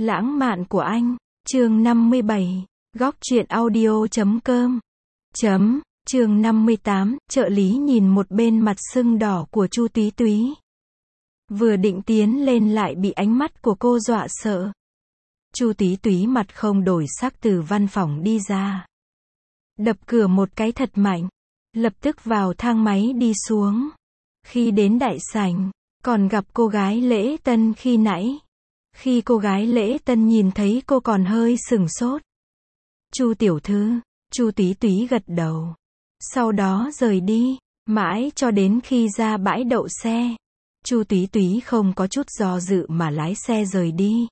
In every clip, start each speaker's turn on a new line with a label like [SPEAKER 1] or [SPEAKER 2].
[SPEAKER 1] Lãng mạn của anh, chương 57, góc truyện audio.com. Chương 58, trợ lý nhìn một bên mặt sưng đỏ của Chu Túy Túy. Vừa định tiến lên lại bị ánh mắt của cô dọa sợ. Chu Túy Túy mặt không đổi sắc từ văn phòng đi ra. Đập cửa một cái thật mạnh. Lập tức vào thang máy đi xuống. Khi đến đại sảnh, còn gặp cô gái lễ tân khi nãy. Khi cô gái lễ tân nhìn thấy cô còn hơi sửng sốt. Chu tiểu thư, Chu Túy Túy gật đầu. Sau đó rời đi, mãi cho đến khi ra bãi đậu xe. Chu Túy Túy không có chút do dự mà lái xe rời đi.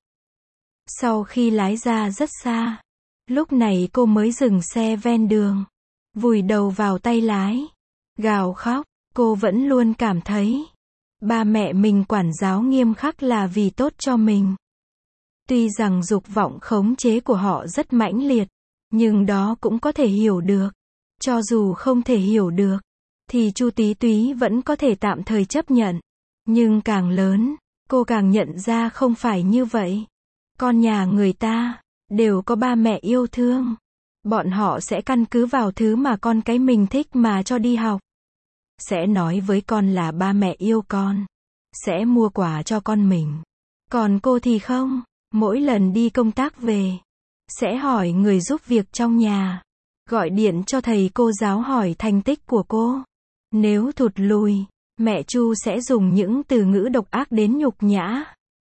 [SPEAKER 1] Sau khi lái ra rất xa, lúc này cô mới dừng xe ven đường, vùi đầu vào tay lái, gào khóc. Cô vẫn luôn cảm thấy ba mẹ mình quản giáo nghiêm khắc là vì tốt cho mình. Tuy rằng dục vọng khống chế của họ rất mãnh liệt, nhưng đó cũng có thể hiểu được. Cho dù không thể hiểu được, thì Chu Túy Túy vẫn có thể tạm thời chấp nhận. Nhưng càng lớn, cô càng nhận ra không phải như vậy. Con nhà người ta đều có ba mẹ yêu thương. Bọn họ sẽ căn cứ vào thứ mà con cái mình thích mà cho đi học. Sẽ nói với con là ba mẹ yêu con. Sẽ mua quà cho con mình. Còn cô thì không. Mỗi lần đi công tác về, sẽ hỏi người giúp việc trong nhà. Gọi điện cho thầy cô giáo hỏi thành tích của cô. Nếu thụt lùi, mẹ Chu sẽ dùng những từ ngữ độc ác đến nhục nhã.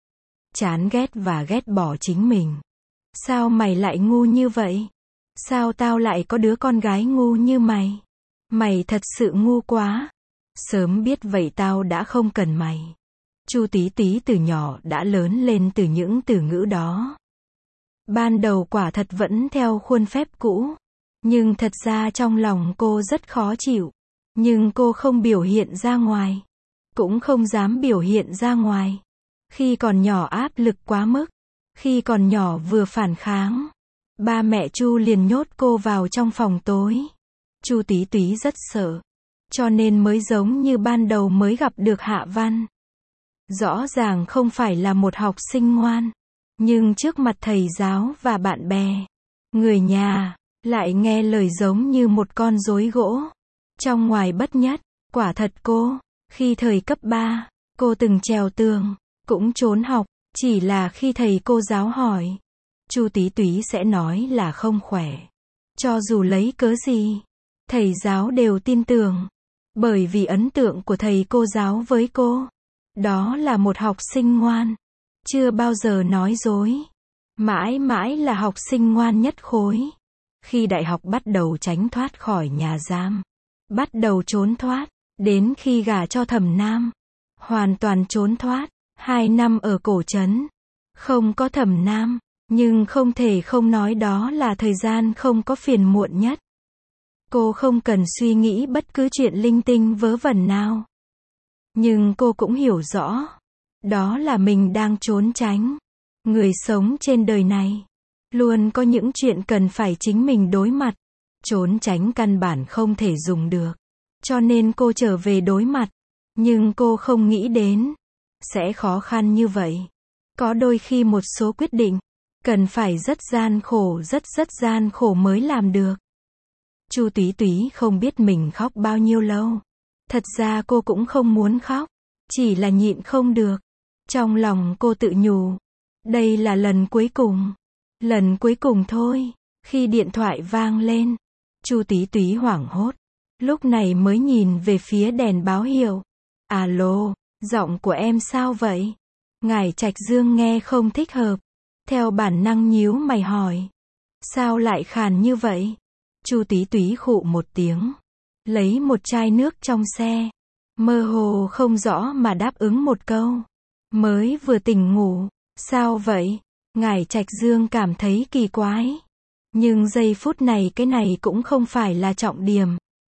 [SPEAKER 1] Chán ghét và ghét bỏ chính mình. Sao mày lại ngu như vậy? Sao tao lại có đứa con gái ngu như mày? Mày thật sự ngu quá. Sớm biết vậy tao đã không cần mày. Chu Túy Túy từ nhỏ đã lớn lên từ những từ ngữ đó. Ban đầu quả thật vẫn theo khuôn phép cũ. Nhưng thật ra trong lòng cô rất khó chịu. Nhưng cô không biểu hiện ra ngoài. Cũng không dám biểu hiện ra ngoài. Khi còn nhỏ áp lực quá mức. Khi còn nhỏ vừa phản kháng. Ba mẹ Chu liền nhốt cô vào trong phòng tối. Chu Túy Túy rất sợ. Cho nên mới giống như ban đầu mới gặp được Hạ Văn. Rõ ràng không phải là một học sinh ngoan. Nhưng trước mặt thầy giáo và bạn bè, người nhà, lại nghe lời giống như một con rối gỗ. Trong ngoài bất nhất, quả thật cô, khi thời cấp 3, cô từng trèo tường, cũng trốn học, chỉ là khi thầy cô giáo hỏi, Chu Túy Túy sẽ nói là không khỏe. Cho dù lấy cớ gì, thầy giáo đều tin tưởng. Bởi vì ấn tượng của thầy cô giáo với cô, đó là một học sinh ngoan, chưa bao giờ nói dối. Mãi mãi là học sinh ngoan nhất khối. Khi đại học bắt đầu tránh thoát khỏi nhà giam, bắt đầu trốn thoát, đến khi gả cho Thẩm Nam, hoàn toàn trốn thoát. 2 năm ở cổ trấn, không có Thẩm Nam, nhưng không thể không nói đó là thời gian không có phiền muộn nhất. Cô không cần suy nghĩ bất cứ chuyện linh tinh vớ vẩn nào. Nhưng cô cũng hiểu rõ, đó là mình đang trốn tránh. Người sống trên đời này, luôn có những chuyện cần phải chính mình đối mặt. Trốn tránh căn bản không thể dùng được. Cho nên cô trở về đối mặt. Nhưng cô không nghĩ đến sẽ khó khăn như vậy. Có đôi khi một số quyết định cần phải rất gian khổ, rất gian khổ mới làm được. Chu Túy Túy không biết mình khóc bao nhiêu lâu. Thật ra cô cũng không muốn khóc, chỉ là nhịn không được. Trong lòng cô tự nhủ, đây là lần cuối cùng. Lần cuối cùng thôi. Khi điện thoại vang lên, Chu Túy Túy hoảng hốt. Lúc này mới nhìn về phía đèn báo hiệu. Alo, giọng của em sao vậy? Ngải Trạch Dương nghe không thích hợp. Theo bản năng nhíu mày hỏi. Sao lại khàn như vậy? Chu Túy Túy khụ một tiếng. Lấy một chai nước trong xe. Mơ hồ không rõ mà đáp ứng một câu. Mới vừa tỉnh ngủ. Sao vậy? Ngải Trạch Dương cảm thấy kỳ quái. Nhưng giây phút này cái này cũng không phải là trọng điểm.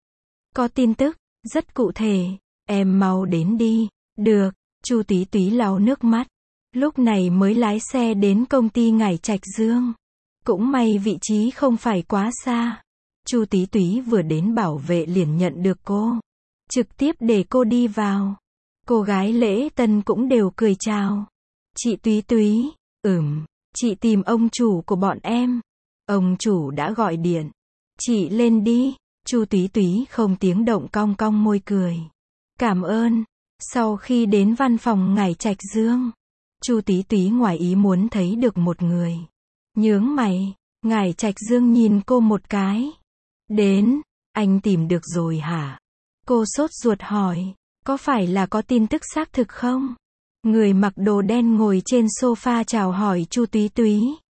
[SPEAKER 1] Có tin tức, rất cụ thể. Em mau đến đi. Được. Chu Túy Túy lau nước mắt. Lúc này mới lái xe đến công ty Ngải Trạch Dương. Cũng may vị trí không phải quá xa. Chu Túy Túy vừa đến bảo vệ liền nhận được cô. Trực tiếp để cô đi vào. Cô gái lễ tân cũng đều cười chào. Chị Túy Túy, Chị tìm ông chủ của bọn em. Ông chủ đã gọi điện. Chị lên đi. Chu Túy Túy không tiếng động cong cong môi cười. Cảm ơn. Sau khi đến văn phòng Ngải Trạch Dương, Chu Túy Túy ngoài ý muốn thấy được một người. Nhướng mày, Ngải Trạch Dương nhìn cô một cái. Đến, anh tìm được rồi hả? Cô sốt ruột hỏi, có phải là có tin tức xác thực không? Người mặc đồ đen ngồi trên sofa chào hỏi Chu Túy Túy.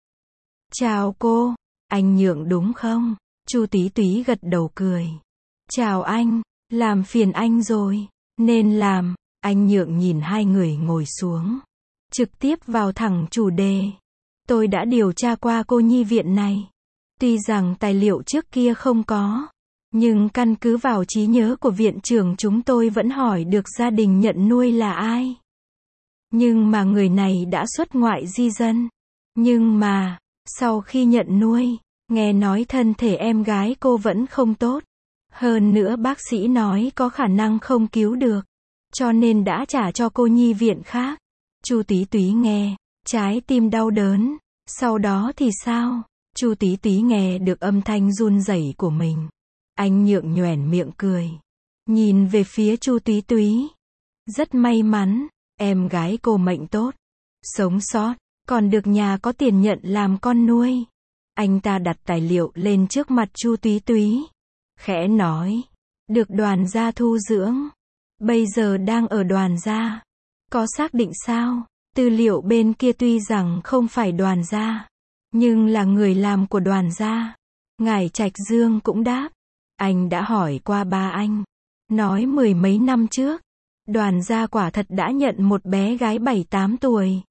[SPEAKER 1] Chào cô, anh Nhượng đúng không? Chu Túy Túy gật đầu cười. Chào anh, làm phiền anh rồi. Nên làm, anh Nhượng nhìn hai người ngồi xuống. Trực tiếp vào thẳng chủ đề. Tôi đã điều tra qua cô nhi viện này. Tuy rằng tài liệu trước kia không có, nhưng căn cứ vào trí nhớ của viện trưởng chúng tôi vẫn hỏi được gia đình nhận nuôi là ai. Nhưng mà người này đã xuất ngoại di dân. Nhưng mà, sau khi nhận nuôi, nghe nói thân thể em gái cô vẫn không tốt. Hơn nữa bác sĩ nói có khả năng không cứu được. Cho nên đã trả cho cô nhi viện khác. Chu Túy Túy nghe, trái tim đau đớn. Sau đó thì sao? Chu Túy Túy nghe được âm thanh run rẩy của mình. Anh Nhượng nhoẻn miệng cười. Nhìn về phía Chu Túy Túy. Rất may mắn, em gái cô mệnh tốt. Sống sót, còn được nhà có tiền nhận làm con nuôi. Anh ta đặt tài liệu lên trước mặt Chu Túy Túy. Khẽ nói. Được Đoàn gia thu dưỡng. Bây giờ đang ở Đoàn gia. Có xác định sao? Tư liệu bên kia tuy rằng không phải Đoàn gia, nhưng là người làm của Đoàn gia. Ngải Trạch Dương cũng đáp. Anh đã hỏi qua ba anh. Nói 10 mấy năm trước, Đoàn gia quả thật đã nhận một bé gái 7-8 tuổi.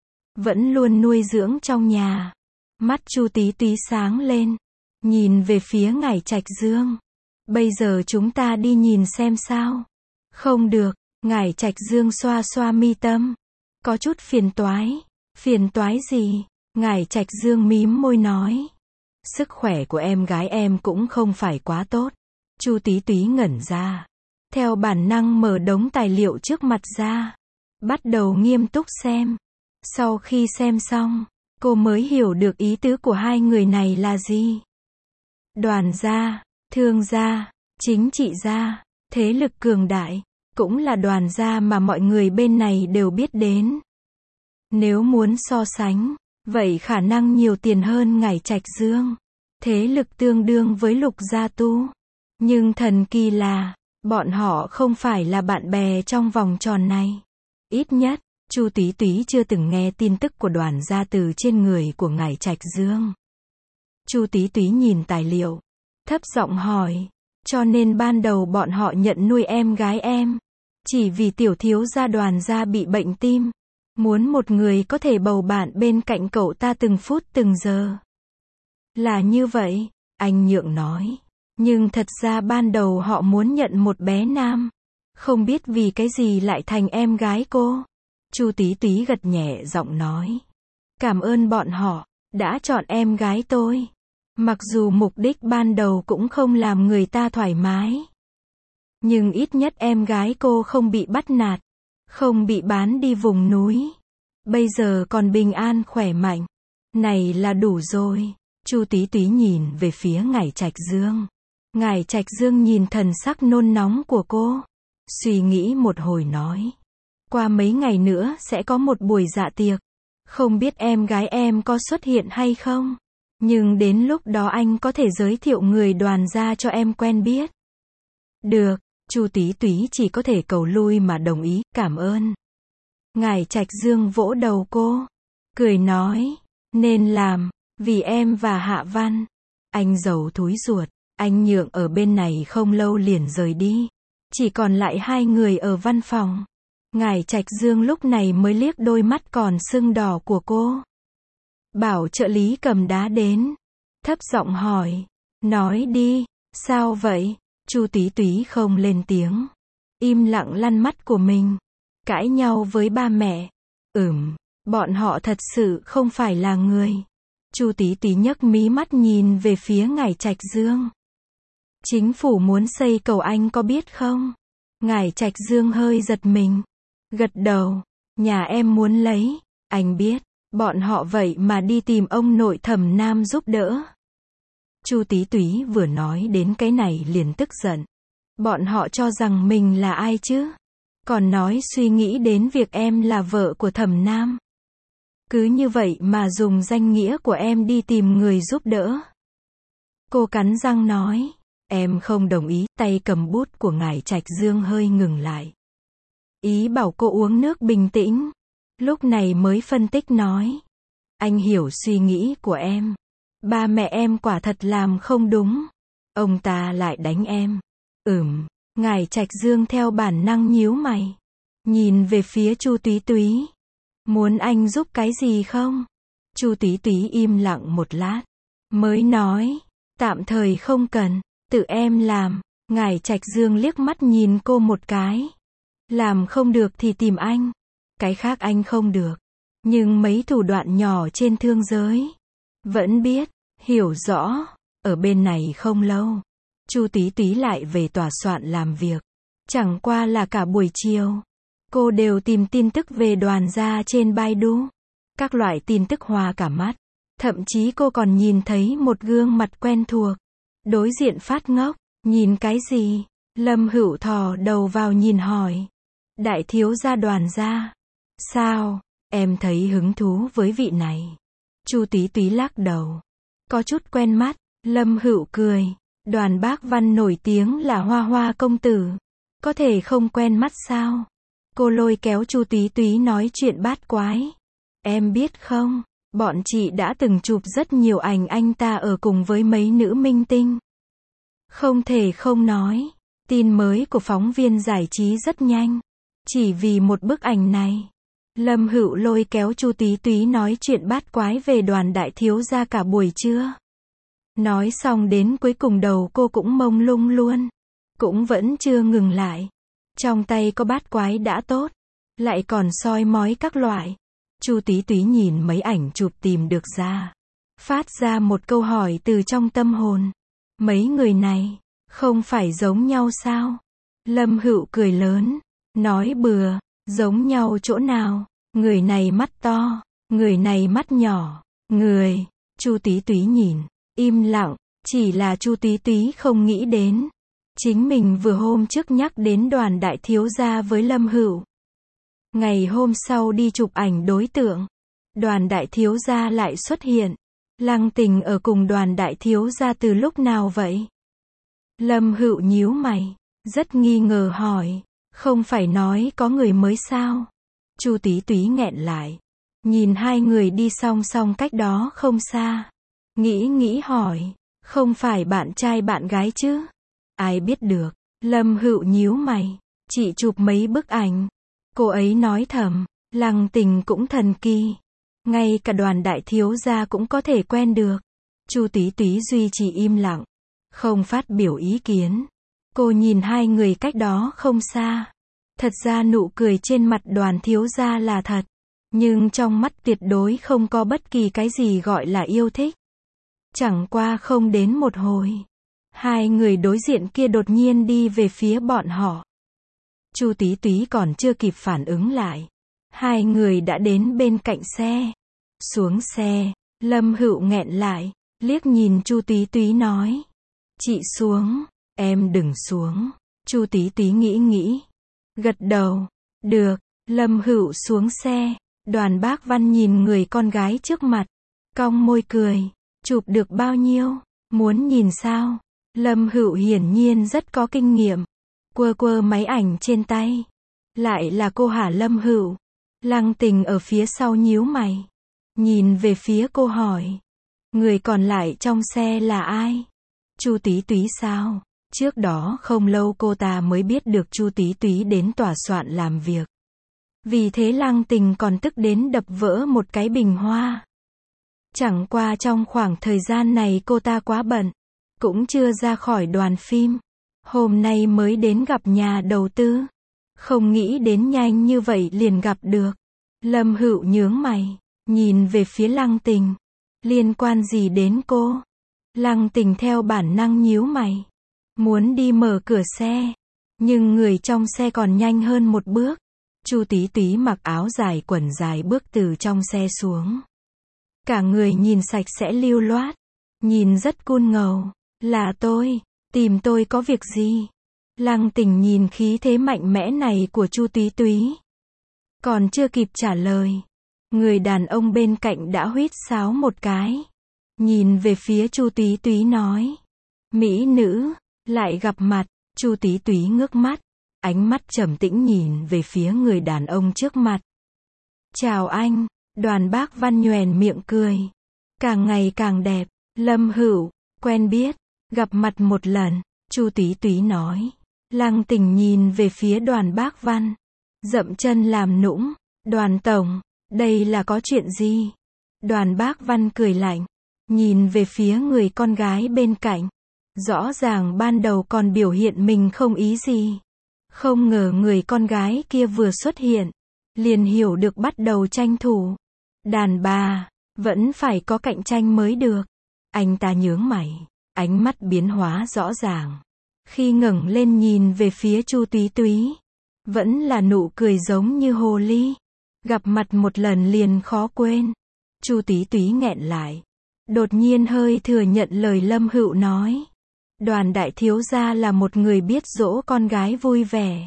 [SPEAKER 1] Vẫn luôn nuôi dưỡng trong nhà. Mắt Chu Túy Túy sáng lên. Nhìn về phía Ngải Trạch Dương. Bây giờ chúng ta đi nhìn xem sao. Không được, Ngải Trạch Dương xoa xoa mi tâm. Có chút phiền toái. Phiền toái gì? Ngải Trạch Dương mím môi nói. Sức khỏe của em gái em cũng không phải quá tốt. Chu Túy Túy ngẩn ra. Theo bản năng mở đống tài liệu trước mặt ra. Bắt đầu nghiêm túc xem. Sau khi xem xong, cô mới hiểu được ý tứ của hai người này là gì. Đoàn gia, thương gia, chính trị gia, thế lực cường đại, cũng là Đoàn gia mà mọi người bên này đều biết đến. Nếu muốn so sánh, vậy khả năng nhiều tiền hơn Ngải Trạch Dương. Thế lực tương đương với Lục Gia Tu. Nhưng thần kỳ là, bọn họ không phải là bạn bè trong vòng tròn này. Ít nhất, Chu Túy Túy chưa từng nghe tin tức của Đoàn gia từ trên người của Ngải Trạch Dương. Chu Túy Túy nhìn tài liệu, thấp giọng hỏi, cho nên ban đầu bọn họ nhận nuôi em gái em, chỉ vì tiểu thiếu gia Đoàn gia bị bệnh tim, muốn một người có thể bầu bạn bên cạnh cậu ta từng phút từng giờ. Là như vậy, anh Nhượng nói. Nhưng thật ra ban đầu họ muốn nhận một bé nam. Không biết vì cái gì lại thành em gái cô. Chu Túy Túy gật nhẹ giọng nói. Cảm ơn bọn họ, đã chọn em gái tôi. Mặc dù mục đích ban đầu cũng không làm người ta thoải mái. Nhưng ít nhất em gái cô không bị bắt nạt. Không bị bán đi vùng núi. Bây giờ còn bình an khỏe mạnh. Này là đủ rồi. Chu Túy Túy nhìn về phía Ngải Trạch Dương. Ngải Trạch Dương nhìn thần sắc nôn nóng của cô. Suy nghĩ một hồi nói. Qua mấy ngày nữa sẽ có một buổi dạ tiệc. Không biết em gái em có xuất hiện hay không? Nhưng đến lúc đó anh có thể giới thiệu người Đoàn gia cho em quen biết. Được, Chu Túy Túy chỉ có thể cầu lui mà đồng ý, cảm ơn. Ngải Trạch Dương vỗ đầu cô. Cười nói. Nên làm, vì em và Hạ Văn. Anh giàu thúi ruột. Anh Nhượng ở bên này không lâu liền rời đi. Chỉ còn lại hai người ở văn phòng. Ngải Trạch Dương lúc này mới liếc đôi mắt còn sưng đỏ của cô. Bảo trợ lý cầm đá đến. Thấp giọng hỏi. Nói đi, sao vậy? Chu Túy Túy không lên tiếng. Im lặng lăn mắt của mình. Cãi nhau với ba mẹ. Bọn họ thật sự không phải là người. Chu Túy Túy nhấc mí mắt nhìn về phía Ngải Trạch Dương. Chính phủ muốn xây cầu anh có biết không? Ngải Trạch Dương hơi giật mình. Gật đầu. Nhà em muốn lấy. Anh biết. Bọn họ vậy mà đi tìm ông nội Thẩm Nam giúp đỡ. Chu Tí Túy vừa nói đến cái này liền tức giận. Bọn họ cho rằng mình là ai chứ? Còn nói suy nghĩ đến việc em là vợ của Thẩm Nam. Cứ như vậy mà dùng danh nghĩa của em đi tìm người giúp đỡ. Cô cắn răng nói. Em không đồng ý. Tay cầm bút của ngài Trạch Dương hơi ngừng lại. Ý bảo cô uống nước bình tĩnh. Lúc này mới phân tích nói. Anh hiểu suy nghĩ của em. Ba mẹ em quả thật làm không đúng. Ông ta lại đánh em. Ngài Trạch Dương theo bản năng nhíu mày. Nhìn về phía Chu Túy Túy. Muốn anh giúp cái gì không? Chu Túy Túy im lặng một lát. Mới nói. Tạm thời không cần. Tự em làm. Ngài Trạch Dương liếc mắt nhìn cô một cái. Làm không được thì tìm anh. Cái khác anh không được. Nhưng mấy thủ đoạn nhỏ trên thương giới. Vẫn biết. Hiểu rõ. Ở bên này không lâu. Chu Túy Túy lại về tòa soạn làm việc. Chẳng qua là cả buổi chiều. Cô đều tìm tin tức về Đoàn gia trên Baidu. Các loại tin tức hoa cả mắt. Thậm chí cô còn nhìn thấy một gương mặt quen thuộc. Đối diện phát ngốc. Nhìn cái gì? Lâm Hữu thò đầu vào nhìn hỏi. Đại thiếu gia Đoàn gia. Sao? Em thấy hứng thú với vị này. Chu Túy Túy lắc đầu. Có chút quen mắt. Lâm Hữu cười. Đoàn Bác Văn nổi tiếng là Hoa Hoa công tử. Có thể không quen mắt sao? Cô lôi kéo Chu Túy Túy nói chuyện bát quái. Em biết không? Bọn chị đã từng chụp rất nhiều ảnh anh ta ở cùng với mấy nữ minh tinh. Không thể không nói. Tin mới của phóng viên giải trí rất nhanh. Chỉ vì một bức ảnh này. Lâm Hữu lôi kéo Chu Túy Túy nói chuyện bát quái về Đoàn đại thiếu gia cả buổi trưa. Nói xong đến cuối cùng đầu cô cũng mông lung luôn. Cũng vẫn chưa ngừng lại. Trong tay có bát quái đã tốt. Lại còn soi mói các loại. Chu Túy Túy nhìn mấy ảnh chụp tìm được ra. Phát ra một câu hỏi từ trong tâm hồn. Mấy người này, không phải giống nhau sao? Lâm Hữu cười lớn. Nói bừa, giống nhau chỗ nào? Người này mắt to, người này mắt nhỏ. Chu Túy Túy nhìn. Im lặng, chỉ là Chu Túy Túy không nghĩ đến. Chính mình vừa hôm trước nhắc đến Đoàn đại thiếu gia với Lâm Hữu. Ngày hôm sau đi chụp ảnh đối tượng. Đoàn đại thiếu gia lại xuất hiện. Lăng Tình ở cùng Đoàn đại thiếu gia từ lúc nào vậy? Lâm Hữu nhíu mày. Rất nghi ngờ hỏi. Không phải nói có người mới sao? Chu Túy Túy nghẹn lại. Nhìn hai người đi song song cách đó không xa. Nghĩ hỏi. Không phải bạn trai bạn gái chứ? Ai biết được. Lâm Hữu nhíu mày. Chị chụp mấy bức ảnh. Cô ấy nói thầm. Lăng Tình cũng thần kỳ. Ngay cả Đoàn đại thiếu gia cũng có thể quen được. Chu Túy Túy duy trì im lặng. Không phát biểu ý kiến. Cô nhìn hai người cách đó không xa. Thật ra nụ cười trên mặt Đoàn thiếu gia là thật. Nhưng trong mắt tuyệt đối không có bất kỳ cái gì gọi là yêu thích. Chẳng qua không đến một hồi. Hai người đối diện kia đột nhiên đi về phía bọn họ. Chu Túy Túy còn chưa kịp phản ứng lại. Hai người đã đến bên cạnh xe. Xuống xe. Lâm Hữu nghẹn lại. Liếc nhìn Chu Túy Túy nói. Chị xuống. Em đừng xuống. Chu Túy Túy nghĩ. Gật đầu. Được. Lâm Hữu xuống xe. Đoàn Bác Văn nhìn người con gái trước mặt. Cong môi cười. Chụp được bao nhiêu? Muốn nhìn sao? Lâm Hữu hiển nhiên rất có kinh nghiệm. Quơ máy ảnh trên tay. Lại là cô hả Lâm Hữu? Lăng Tình ở phía sau nhíu mày. Nhìn về phía cô hỏi. Người còn lại trong xe là ai? Chu Túy Túy sao? Trước đó không lâu cô ta mới biết được Chu Túy Túy đến tòa soạn làm việc. Vì thế Lăng Tình còn tức đến đập vỡ một cái bình hoa. Chẳng qua trong khoảng thời gian này cô ta quá bận. Cũng chưa ra khỏi đoàn phim. Hôm nay mới đến gặp nhà đầu tư. Không nghĩ đến nhanh như vậy liền gặp được. Lâm Hữu nhướng mày. Nhìn về phía Lăng Tình. Liên quan gì đến cô? Lăng Tình theo bản năng nhíu mày. Muốn đi mở cửa xe. Nhưng người trong xe còn nhanh hơn một bước. Chu Tí Túy mặc áo dài quần dài bước từ trong xe xuống. Cả người nhìn sạch sẽ lưu loát, nhìn rất cool ngầu. Là tôi, tìm tôi có việc gì? Lăng Tình nhìn khí thế mạnh mẽ này của Chu Tí Túy. Còn chưa kịp trả lời, người đàn ông bên cạnh đã huýt sáo một cái. Nhìn về phía Chu Tí Túy nói. Mỹ nữ, lại gặp mặt. Chu Tí Túy ngước mắt, ánh mắt trầm tĩnh nhìn về phía người đàn ông trước mặt. Chào anh, Đoàn Bác Văn nhoẻn miệng cười. Càng ngày càng đẹp, Lâm Hữu, quen biết, gặp mặt một lần, Chu Tí Túy nói. Lăng Tình nhìn về phía Đoàn Bác Văn, dậm chân làm nũng. Đoàn tổng, đây là có chuyện gì? Đoàn Bác Văn cười lạnh, nhìn về phía người con gái bên cạnh. Rõ ràng ban đầu còn biểu hiện mình không ý gì. Không ngờ người con gái kia vừa xuất hiện, liền hiểu được bắt đầu tranh thủ. Đàn bà, vẫn phải có cạnh tranh mới được. Anh ta nhướng mày, ánh mắt biến hóa rõ ràng. Khi ngẩng lên nhìn về phía Chu Tí Túy, vẫn là nụ cười giống như hồ ly. Gặp mặt một lần liền khó quên. Chu Tí Túy nghẹn lại, đột nhiên hơi thừa nhận lời Lâm Hữu nói. Đoàn đại thiếu gia là một người biết dỗ con gái vui vẻ.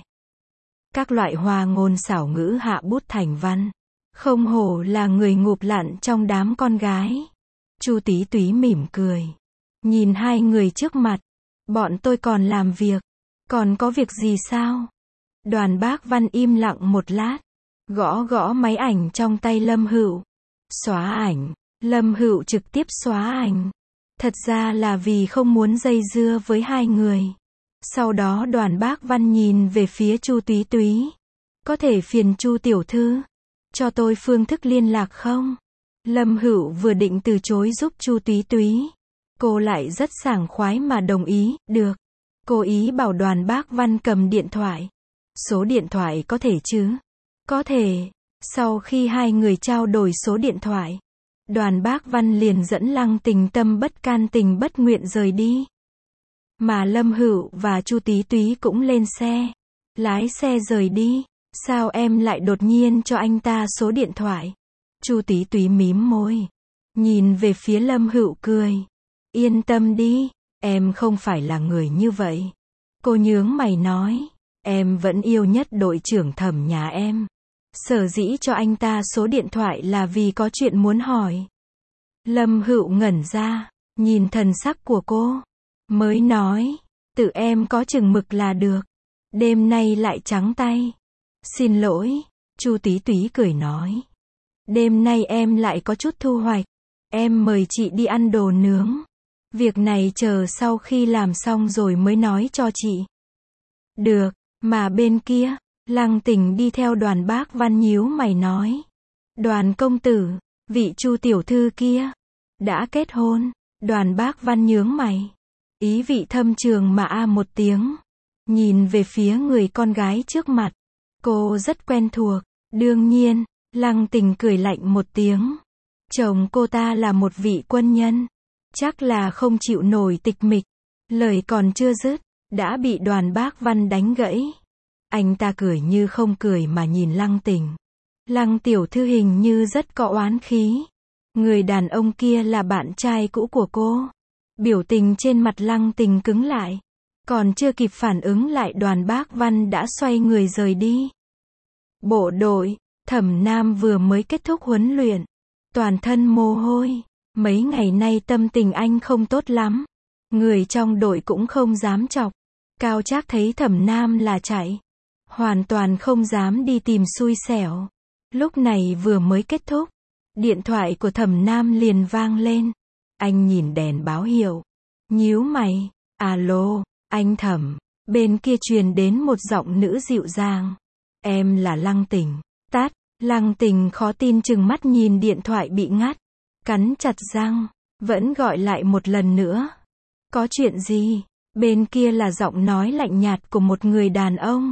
[SPEAKER 1] Các loại hoa ngôn xảo ngữ hạ bút thành văn. Không hổ là người ngụp lặn trong đám con gái. Chu Tí Túy mỉm cười, nhìn hai người trước mặt. Bọn tôi còn làm việc. Còn có việc gì sao? Đoàn Bác Văn im lặng một lát, gõ gõ máy ảnh trong tay Lâm Hữu. Xóa ảnh. Lâm Hữu trực tiếp xóa ảnh. Thật ra là vì không muốn dây dưa với hai người. Sau đó Đoàn Bác Văn nhìn về phía Chu Tí Túy. Có thể phiền Chu tiểu thư cho tôi phương thức liên lạc không? Lâm Hữu vừa định từ chối giúp Chu Tí Túy, cô lại rất sảng khoái mà đồng ý. Được. Cô ý bảo Đoàn Bác Văn cầm điện thoại. Số điện thoại có thể chứ? Có thể. Sau khi hai người trao đổi số điện thoại, Đoàn Bác Văn liền dẫn Lăng Tình tâm bất can tình bất nguyện rời đi. Mà Lâm Hữu và Chu Tí Túy cũng lên xe, lái xe rời đi. Sao em lại đột nhiên cho anh ta số điện thoại? Chu Tí Túy mím môi, nhìn về phía Lâm Hữu cười. Yên tâm đi, em không phải là người như vậy. Cô nhướng mày nói, em vẫn yêu nhất đội trưởng Thẩm nhà em. Sở dĩ cho anh ta số điện thoại là vì có chuyện muốn hỏi. Lâm Hữu ngẩn ra, nhìn thần sắc của cô, mới nói, tự em có chừng mực là được. Đêm nay lại trắng tay. Xin lỗi, Chu Tí Túy cười nói. Đêm nay em lại có chút thu hoạch. Em mời chị đi ăn đồ nướng. Việc này chờ sau khi làm xong rồi mới nói cho chị. Được, mà bên kia, Lăng Tình đi theo Đoàn Bác Văn nhíu mày nói. Đoàn công tử, vị Chu tiểu thư kia, đã kết hôn. Đoàn Bác Văn nhướng mày, ý vị thâm trường mà một tiếng. Nhìn về phía người con gái trước mặt. Cô rất quen thuộc. Đương nhiên, Lăng Tình cười lạnh một tiếng. Chồng cô ta là một vị quân nhân. Chắc là không chịu nổi tịch mịch. Lời còn chưa dứt, đã bị Đoàn Bác Văn đánh gãy. Anh ta cười như không cười mà nhìn Lăng Tình. Lăng tiểu thư hình như rất có oán khí. Người đàn ông kia là bạn trai cũ của cô. Biểu tình trên mặt Lăng Tình cứng lại. Còn chưa kịp phản ứng lại Đoàn Bác Văn đã xoay người rời đi. Bộ đội, Thẩm Nam vừa mới kết thúc huấn luyện. Toàn thân mồ hôi. Mấy ngày nay tâm tình anh không tốt lắm. Người trong đội cũng không dám chọc. Cao Trác thấy Thẩm Nam là chạy. Hoàn toàn không dám đi tìm xui xẻo. Lúc này vừa mới kết thúc, điện thoại của Thẩm Nam liền vang lên. Anh nhìn đèn báo hiệu, nhíu mày. Alo, anh Thẩm. Bên kia truyền đến một giọng nữ dịu dàng. Em là Lăng Tình. Tát. Lăng Tình khó tin chừng mắt nhìn điện thoại bị ngắt. Cắn chặt răng, vẫn gọi lại một lần nữa. Có chuyện gì? Bên kia là giọng nói lạnh nhạt của một người đàn ông.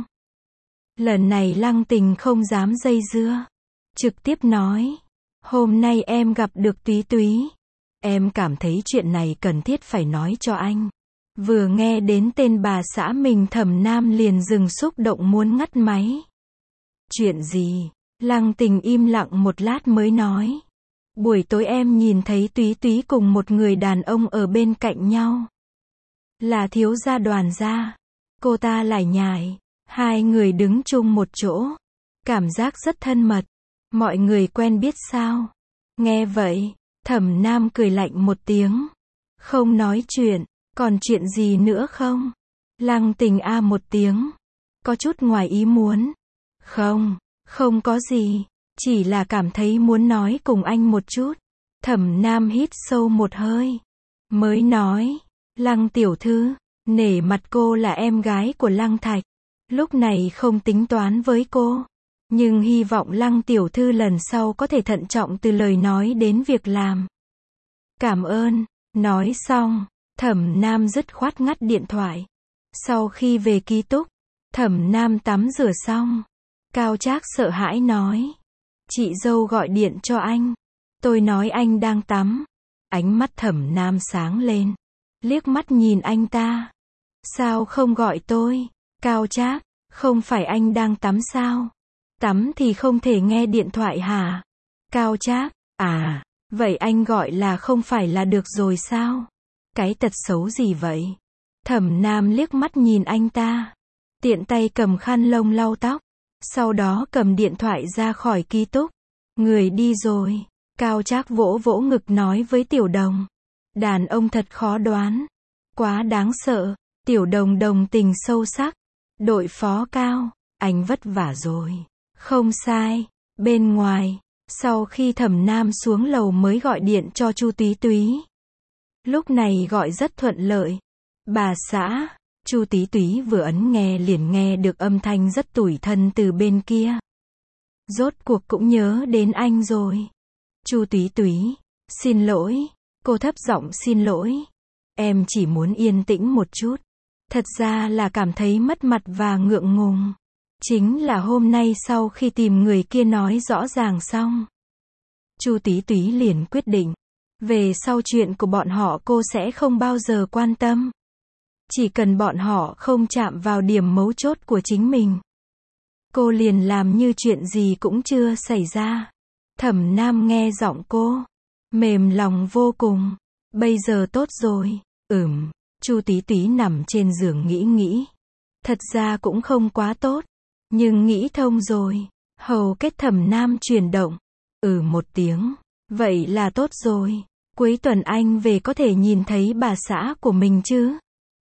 [SPEAKER 1] Lần này Lăng Tình không dám dây dưa. Trực tiếp nói. Hôm nay em gặp được Túy Túy. Em cảm thấy chuyện này cần thiết phải nói cho anh. Vừa nghe đến tên bà xã mình Thẩm Nam liền dừng xúc động muốn ngắt máy. Chuyện gì? Lăng Tình im lặng một lát mới nói. Buổi tối em nhìn thấy Túy Túy cùng một người đàn ông ở bên cạnh nhau. Là thiếu gia Đoàn gia. Cô ta lải nhải. Hai người đứng chung một chỗ. Cảm giác rất thân mật. Mọi người quen biết sao? Nghe vậy, Thẩm Nam cười lạnh một tiếng. Không nói chuyện. Còn chuyện gì nữa không? Lăng Tình a một tiếng. Có chút ngoài ý muốn. Không có gì. Chỉ là cảm thấy muốn nói cùng anh một chút. Thẩm Nam hít sâu một hơi. Mới nói. Lăng tiểu thư, nể mặt cô là em gái của Lăng Thạch. Lúc này không tính toán với cô. Nhưng hy vọng Lăng tiểu thư lần sau có thể thận trọng từ lời nói đến việc làm. Cảm ơn. Nói xong, Thẩm Nam dứt khoát ngắt điện thoại. Sau khi về ký túc, Thẩm Nam tắm rửa xong. Cao Trác sợ hãi nói. Chị dâu gọi điện cho anh. Tôi nói anh đang tắm. Ánh mắt Thẩm Nam sáng lên. Liếc mắt nhìn anh ta. Sao không gọi tôi? Cao Trác, không phải anh đang tắm sao? Tắm thì không thể nghe điện thoại hả? Cao Trác, à, vậy anh gọi là không phải là được rồi sao? Cái tật xấu gì vậy? Thẩm Nam liếc mắt nhìn anh ta. Tiện tay cầm khăn lông lau tóc. Sau đó cầm điện thoại ra khỏi ký túc. Người đi rồi. Cao Trác vỗ vỗ ngực nói với Tiểu Đồng. Đàn ông thật khó đoán. Quá đáng sợ. Tiểu Đồng đồng tình sâu sắc. Đội phó Cao, anh vất vả rồi. Không sai. Bên ngoài, sau khi Thẩm Nam xuống lầu mới gọi điện cho Chu Túy Túy. Lúc này gọi rất thuận lợi. Bà xã. Chu Túy Túy vừa ấn nghe liền nghe được âm thanh rất tủi thân từ bên kia. Rốt cuộc cũng nhớ đến anh rồi. Chu Túy Túy, xin lỗi. Cô thấp giọng xin lỗi. Em chỉ muốn yên tĩnh một chút. Thật ra là cảm thấy mất mặt và ngượng ngùng. Chính là hôm nay sau khi tìm người kia nói rõ ràng xong. Chu Túy Túy liền quyết định. Về sau chuyện của bọn họ cô sẽ không bao giờ quan tâm. Chỉ cần bọn họ không chạm vào điểm mấu chốt của chính mình. Cô liền làm như chuyện gì cũng chưa xảy ra. Thẩm Nam nghe giọng cô. Mềm lòng vô cùng. Bây giờ tốt rồi. Chu Túy Túy nằm trên giường nghĩ. Thật ra cũng không quá tốt. Nhưng nghĩ thông rồi. Hầu kết Thẩm Nam chuyển động. Một tiếng. Vậy là tốt rồi. Cuối tuần anh về có thể nhìn thấy bà xã của mình chứ?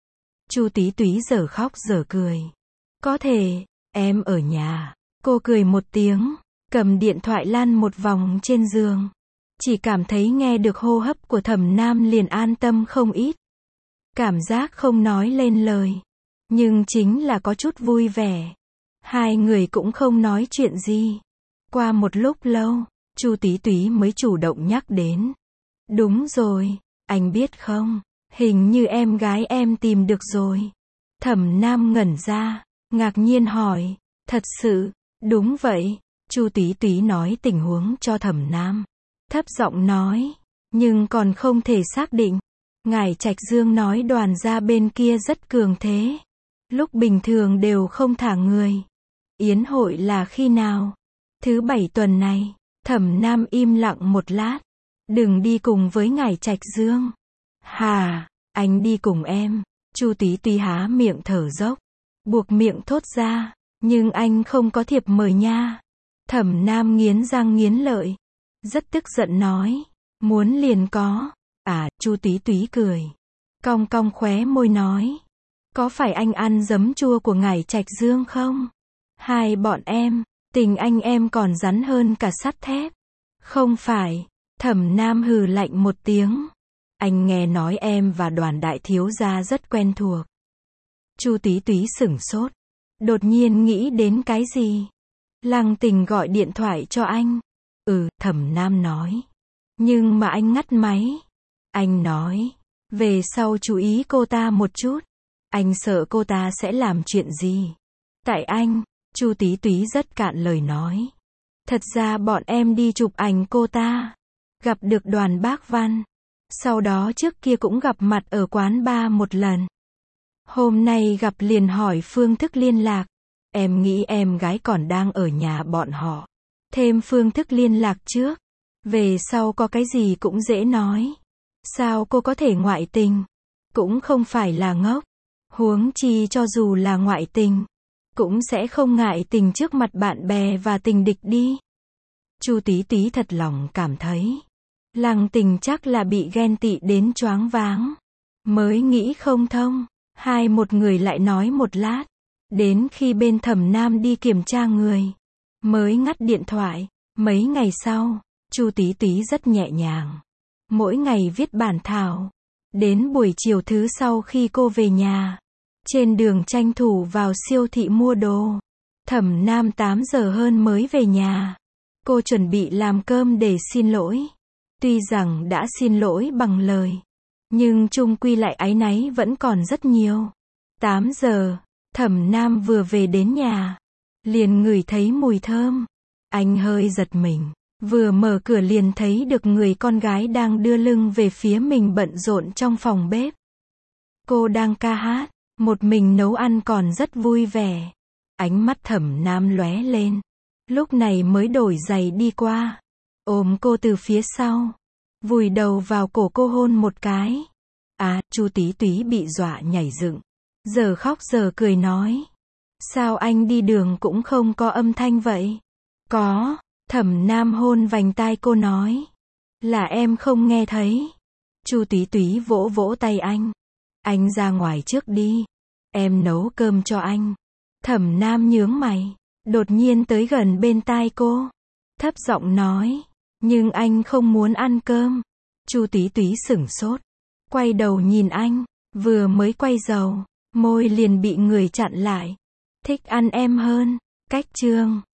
[SPEAKER 1] Chu Túy Túy giờ khóc giờ cười. Có thể, em ở nhà. Cô cười một tiếng, cầm điện thoại lăn một vòng trên giường. Chỉ cảm thấy nghe được hô hấp của Thẩm Nam liền an tâm không ít. Cảm giác không nói lên lời. Nhưng chính là có chút vui vẻ. Hai người cũng không nói chuyện gì. Qua một lúc lâu, Chu Túy Túy mới chủ động nhắc đến. Đúng rồi, anh biết không? Hình như em gái em tìm được rồi. Thẩm Nam ngẩn ra, ngạc nhiên hỏi. Thật sự, đúng vậy. Chu Túy Túy nói tình huống cho Thẩm Nam. Thấp giọng nói, nhưng còn không thể xác định. Ngải Trạch Dương nói Đoàn gia bên kia rất cường thế. Lúc bình thường đều không thả người. Yến hội là khi nào? Thứ Bảy tuần này. Thẩm Nam im lặng một lát. Đừng đi cùng với Ngải Trạch Dương. Hà, anh đi cùng em. Chu Túy Túy há miệng thở dốc. Buộc miệng thốt ra. Nhưng anh không có thiệp mời nha. Thẩm Nam nghiến răng nghiến lợi. Rất tức giận nói. Muốn liền có. Chu Túy Túy cười. Cong cong khóe môi nói. Có phải anh ăn giấm chua của Ngải Trạch Dương không? Hai bọn em, tình anh em còn rắn hơn cả sắt thép. Không phải. Thẩm Nam hừ lạnh một tiếng. Anh nghe nói em và Đoàn đại thiếu gia rất quen thuộc. Chu Túy Túy sửng sốt. Đột nhiên nghĩ đến cái gì? Lăng Tình gọi điện thoại cho anh. Thẩm Nam nói. Nhưng mà anh ngắt máy. Anh nói. Về sau chú ý cô ta một chút. Anh sợ cô ta sẽ làm chuyện gì. Tại anh. Chu Túy Túy rất cạn lời nói. Thật ra bọn em đi chụp ảnh cô ta. Gặp được Đoàn Bác Văn. Sau đó trước kia cũng gặp mặt ở quán bar một lần. Hôm nay gặp liền hỏi phương thức liên lạc. Em nghĩ em gái còn đang ở nhà bọn họ. Thêm phương thức liên lạc trước. Về sau có cái gì cũng dễ nói. Sao cô có thể ngoại tình? Cũng không phải là ngốc. Huống chi cho dù là ngoại tình, cũng sẽ không ngại tình trước mặt bạn bè và tình địch đi. Chu Tí Tí thật lòng cảm thấy, Lăng Tình chắc là bị ghen tị đến choáng váng. Mới nghĩ không thông. Một người lại nói một lát. Đến khi bên Thẩm Nam đi kiểm tra người, mới ngắt điện thoại. Mấy ngày sau, Chu Tí Tí rất nhẹ nhàng. Mỗi ngày viết bản thảo. Đến buổi chiều thứ sau khi cô về nhà, trên đường tranh thủ vào siêu thị mua đồ. Thẩm Nam 8 giờ hơn mới về nhà. Cô chuẩn bị làm cơm để xin lỗi. Tuy rằng đã xin lỗi bằng lời, nhưng chung quy lại áy náy vẫn còn rất nhiều. 8 giờ, Thẩm Nam vừa về đến nhà, liền ngửi thấy mùi thơm. Anh hơi giật mình, vừa mở cửa liền thấy được người con gái đang đưa lưng về phía mình bận rộn trong phòng bếp. Cô đang ca hát, một mình nấu ăn còn rất vui vẻ. Ánh mắt Thẩm Nam lóe lên, lúc này mới đổi giày đi qua, ôm cô từ phía sau, vùi đầu vào cổ cô hôn một cái. Chu Tí Tí bị dọa nhảy dựng, giờ khóc giờ cười nói. Sao anh đi đường cũng không có âm thanh vậy? Có, Thẩm Nam hôn vành tai cô nói. Là em không nghe thấy. Chu Tí Tí vỗ vỗ tay anh. Anh ra ngoài trước đi. Em nấu cơm cho anh. Thẩm Nam nhướng mày, đột nhiên tới gần bên tai cô, thấp giọng nói. Nhưng anh không muốn ăn cơm. Chu Tí Tí sửng sốt, quay đầu nhìn anh, vừa mới quay đầu, môi liền bị người chặn lại. Thích ăn em hơn. Cách chương